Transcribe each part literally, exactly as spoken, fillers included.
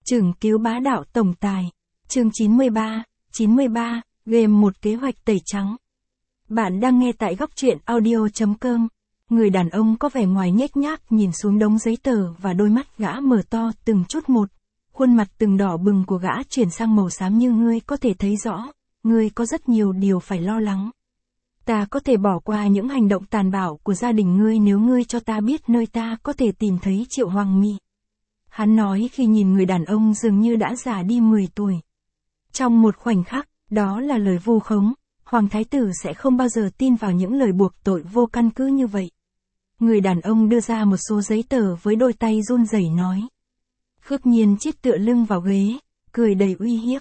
Chừng cứu bá đạo tổng tài. Chương chín mươi ba, chín mươi ba, game một kế hoạch tẩy trắng. Bạn đang nghe tại góc truyện audio chấm com. Người đàn ông có vẻ ngoài nhếch nhác nhìn xuống đống giấy tờ và đôi mắt gã mở to từng chút một. Khuôn mặt từng đỏ bừng của gã chuyển sang màu xám như ngươi có thể thấy rõ. Ngươi có rất nhiều điều phải lo lắng. Ta có thể bỏ qua những hành động tàn bạo của gia đình ngươi nếu ngươi cho ta biết nơi ta có thể tìm thấy Triệu Hoàng Mị. Hắn nói khi nhìn người đàn ông dường như đã già đi mười tuổi. Trong một khoảnh khắc, đó là lời vu khống, Hoàng Thái Tử sẽ không bao giờ tin vào những lời buộc tội vô căn cứ như vậy. Người đàn ông đưa ra một số giấy tờ với đôi tay run rẩy nói. Khước Nhiên chít tựa lưng vào ghế, cười đầy uy hiếp.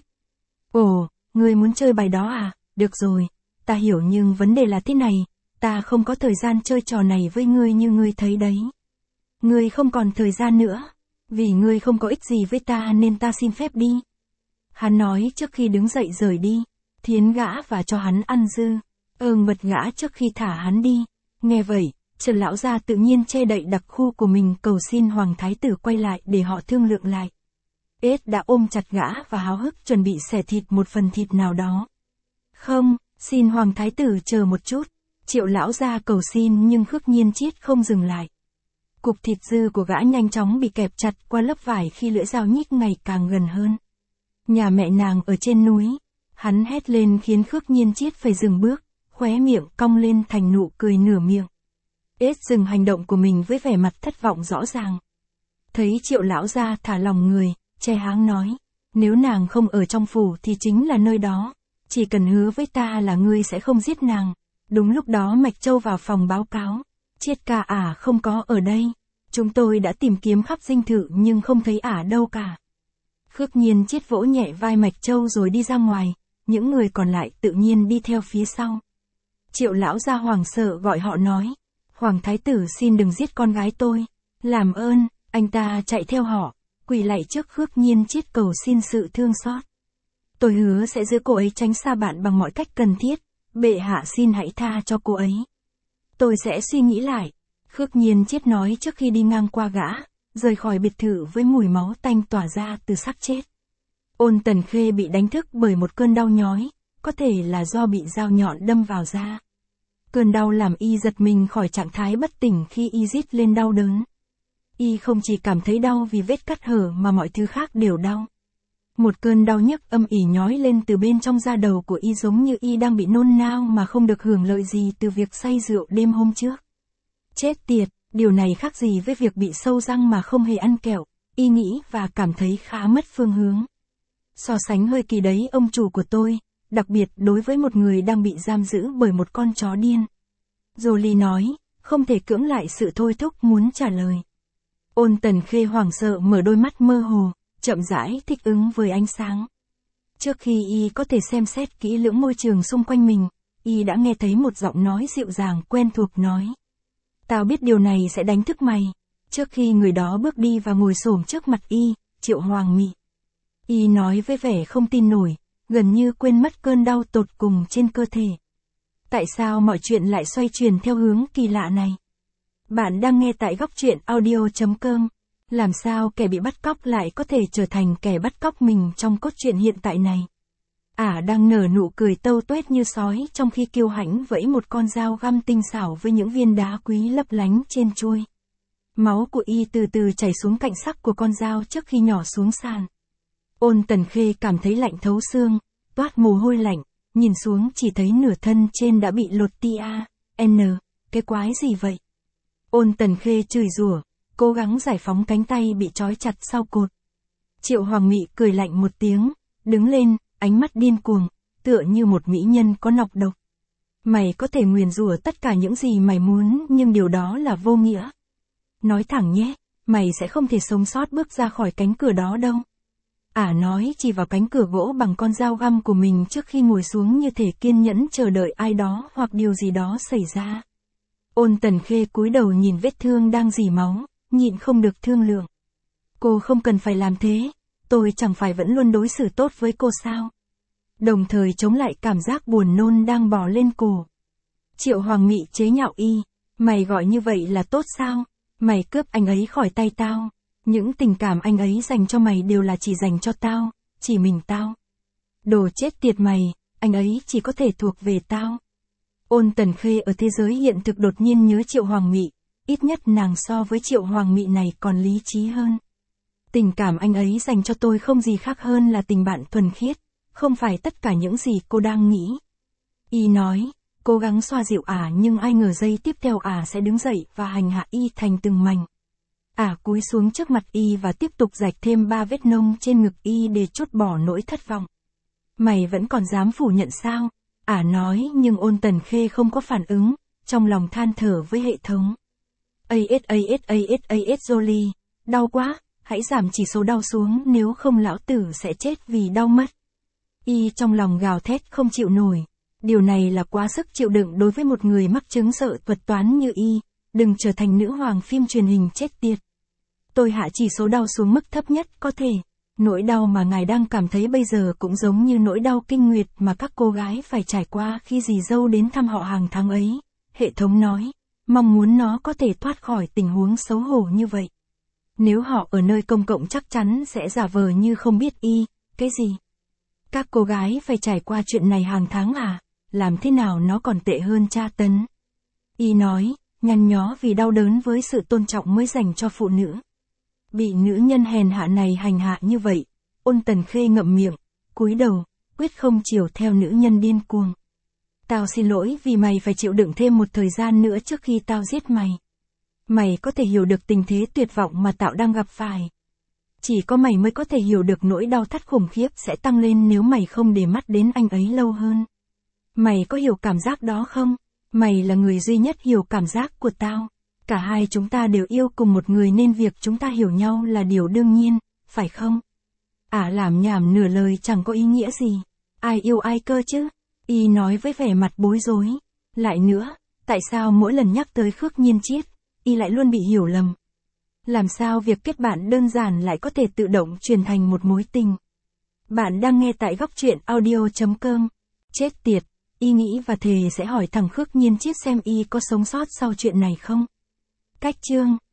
Ồ, ngươi muốn chơi bài đó à? Được rồi, ta hiểu nhưng vấn đề là thế này, ta không có thời gian chơi trò này với ngươi như ngươi thấy đấy. Ngươi không còn thời gian nữa, vì ngươi không có ích gì với ta nên ta xin phép đi. Hắn nói trước khi đứng dậy rời đi, thiến gã và cho hắn ăn dư, ơn mật gã trước khi thả hắn đi. Nghe vậy, Trần lão gia tự nhiên che đậy đặc khu của mình cầu xin Hoàng Thái Tử quay lại để họ thương lượng lại. Ết đã ôm chặt gã và háo hức chuẩn bị xẻ thịt một phần thịt nào đó. Không, xin Hoàng Thái Tử chờ một chút. Triệu lão gia cầu xin nhưng Khước Nhiên Chiết không dừng lại. Cục thịt dư của gã nhanh chóng bị kẹp chặt qua lớp vải khi lưỡi dao nhích ngày càng gần hơn. Nhà mẹ nàng ở trên núi. Hắn hét lên khiến Khước Nhiên Chiết phải dừng bước, khóe miệng cong lên thành nụ cười nửa miệng. Ết dừng hành động của mình với vẻ mặt thất vọng rõ ràng. Thấy Triệu lão gia thả lòng người, che háng nói, nếu nàng không ở trong phủ thì chính là nơi đó, chỉ cần hứa với ta là ngươi sẽ không giết nàng. Đúng lúc đó Mạch Châu vào phòng báo cáo, Chiết ca ả không có ở đây, chúng tôi đã tìm kiếm khắp dinh thự nhưng không thấy ả đâu cả. Khước Nhiên Chiết vỗ nhẹ vai Mạch Châu rồi đi ra ngoài, những người còn lại tự nhiên đi theo phía sau. Triệu lão gia hoảng sợ gọi họ nói, Hoàng Thái Tử xin đừng giết con gái tôi, làm ơn. Anh ta chạy theo họ, quỳ lạy trước Khước Nhiên Chiết cầu xin sự thương xót. Tôi hứa sẽ giữ cô ấy tránh xa bạn bằng mọi cách cần thiết, bệ hạ xin hãy tha cho cô ấy. Tôi sẽ suy nghĩ lại, Khước Nhiên Chiết nói trước khi đi ngang qua gã, rời khỏi biệt thự với mùi máu tanh tỏa ra từ xác chết. Ôn Tần Khê bị đánh thức bởi một cơn đau nhói, có thể là do bị dao nhọn đâm vào da. Cơn đau làm y giật mình khỏi trạng thái bất tỉnh khi y rít lên đau đớn. Y không chỉ cảm thấy đau vì vết cắt hở mà mọi thứ khác đều đau. Một cơn đau nhức âm ỉ nhói lên từ bên trong da đầu của y giống như y đang bị nôn nao mà không được hưởng lợi gì từ việc say rượu đêm hôm trước. Chết tiệt, điều này khác gì với việc bị sâu răng mà không hề ăn kẹo, y nghĩ và cảm thấy khá mất phương hướng. So sánh hơi kỳ đấy ông chủ của tôi, đặc biệt đối với một người đang bị giam giữ bởi một con chó điên. Jolie nói, không thể cưỡng lại sự thôi thúc muốn trả lời. Ôn Tần Khê hoảng sợ mở đôi mắt mơ hồ, chậm rãi thích ứng với ánh sáng. Trước khi y có thể xem xét kỹ lưỡng môi trường xung quanh mình, y đã nghe thấy một giọng nói dịu dàng quen thuộc nói. Tao biết điều này sẽ đánh thức mày. Trước khi người đó bước đi và ngồi xổm trước mặt y, Triệu Hoàng Mị. Y nói với vẻ không tin nổi, gần như quên mất cơn đau tột cùng trên cơ thể. Tại sao mọi chuyện lại xoay chuyển theo hướng kỳ lạ này? Bạn đang nghe tại góc truyện audio chấm com. Làm sao kẻ bị bắt cóc lại có thể trở thành kẻ bắt cóc mình trong cốt truyện hiện tại này? Ả đang nở nụ cười tâu tuét như sói trong khi kiêu hãnh vẫy một con dao găm tinh xảo với những viên đá quý lấp lánh trên chuôi. Máu của y từ từ chảy xuống cạnh sắc của con dao trước khi nhỏ xuống sàn. Ôn Tần Khê cảm thấy lạnh thấu xương, toát mồ hôi lạnh, nhìn xuống chỉ thấy nửa thân trên đã bị lột tia. N, cái quái gì vậy? Ôn Tần Khê chửi rủa, cố gắng giải phóng cánh tay bị trói chặt sau cột. Triệu Hoàng Mị cười lạnh một tiếng, đứng lên, ánh mắt điên cuồng, tựa như một mỹ nhân có nọc độc. Mày có thể nguyền rủa tất cả những gì mày muốn nhưng điều đó là vô nghĩa. Nói thẳng nhé, mày sẽ không thể sống sót bước ra khỏi cánh cửa đó đâu. Ả nói chỉ vào cánh cửa gỗ bằng con dao găm của mình trước khi ngồi xuống như thể kiên nhẫn chờ đợi ai đó hoặc điều gì đó xảy ra. Ôn Tần Khê cúi đầu nhìn vết thương đang rỉ máu, nhịn không được thương lượng. Cô không cần phải làm thế, tôi chẳng phải vẫn luôn đối xử tốt với cô sao? Đồng thời chống lại cảm giác buồn nôn đang bò lên cổ. Triệu Hoàng Mị chế nhạo y, mày gọi như vậy là tốt sao? Mày cướp anh ấy khỏi tay tao. Những tình cảm anh ấy dành cho mày đều là chỉ dành cho tao, chỉ mình tao. Đồ chết tiệt mày, anh ấy chỉ có thể thuộc về tao. Ôn Tần Khê ở thế giới hiện thực đột nhiên nhớ Triệu Hoàng Mị, ít nhất nàng so với Triệu Hoàng Mị này còn lý trí hơn. Tình cảm anh ấy dành cho tôi không gì khác hơn là tình bạn thuần khiết, không phải tất cả những gì cô đang nghĩ. Y nói, cố gắng xoa dịu ả nhưng ai ngờ giây tiếp theo ả sẽ đứng dậy và hành hạ Y thành từng mảnh. Ả cúi xuống trước mặt Y và tiếp tục rạch thêm ba vết nông trên ngực Y để trút bỏ nỗi thất vọng. Mày vẫn còn dám phủ nhận sao? Ả nói nhưng Ôn Tần Khê không có phản ứng, trong lòng than thở với hệ thống. a ét a ét a ét a ét Jolie, đau quá, hãy giảm chỉ số đau xuống nếu không lão tử sẽ chết vì đau mất. Y trong lòng gào thét không chịu nổi. Điều này là quá sức chịu đựng đối với một người mắc chứng sợ thuật toán như Y, đừng trở thành nữ hoàng phim truyền hình chết tiệt. Tôi hạ chỉ số đau xuống mức thấp nhất có thể. Nỗi đau mà ngài đang cảm thấy bây giờ cũng giống như nỗi đau kinh nguyệt mà các cô gái phải trải qua khi dì dâu đến thăm họ hàng tháng ấy. Hệ thống nói, mong muốn nó có thể thoát khỏi tình huống xấu hổ như vậy. Nếu họ ở nơi công cộng chắc chắn sẽ giả vờ như không biết Y, cái gì? Các cô gái phải trải qua chuyện này hàng tháng à? Làm thế nào nó còn tệ hơn tra tấn? Y nói, nhăn nhó vì đau đớn với sự tôn trọng mới dành cho phụ nữ. Bị nữ nhân hèn hạ này hành hạ như vậy, Ôn Tần Khê ngậm miệng, cúi đầu, quyết không chiều theo nữ nhân điên cuồng. Tao xin lỗi vì mày phải chịu đựng thêm một thời gian nữa trước khi tao giết mày. Mày có thể hiểu được tình thế tuyệt vọng mà tao đang gặp phải. Chỉ có mày mới có thể hiểu được nỗi đau thắt khủng khiếp sẽ tăng lên nếu mày không để mắt đến anh ấy lâu hơn. Mày có hiểu cảm giác đó không? Mày là người duy nhất hiểu cảm giác của tao. Cả hai chúng ta đều yêu cùng một người nên việc chúng ta hiểu nhau là điều đương nhiên, phải không? Ả làm nhảm nửa lời chẳng có ý nghĩa gì. Ai yêu ai cơ chứ? Y nói với vẻ mặt bối rối. Lại nữa, tại sao mỗi lần nhắc tới Khước Nhiên Chiết, Y lại luôn bị hiểu lầm? Làm sao việc kết bạn đơn giản lại có thể tự động truyền thành một mối tình? Bạn đang nghe tại góc truyện audio chấm com. Chết tiệt, Y nghĩ và thề sẽ hỏi thằng Khước Nhiên Chiết xem Y có sống sót sau chuyện này không? Cách chương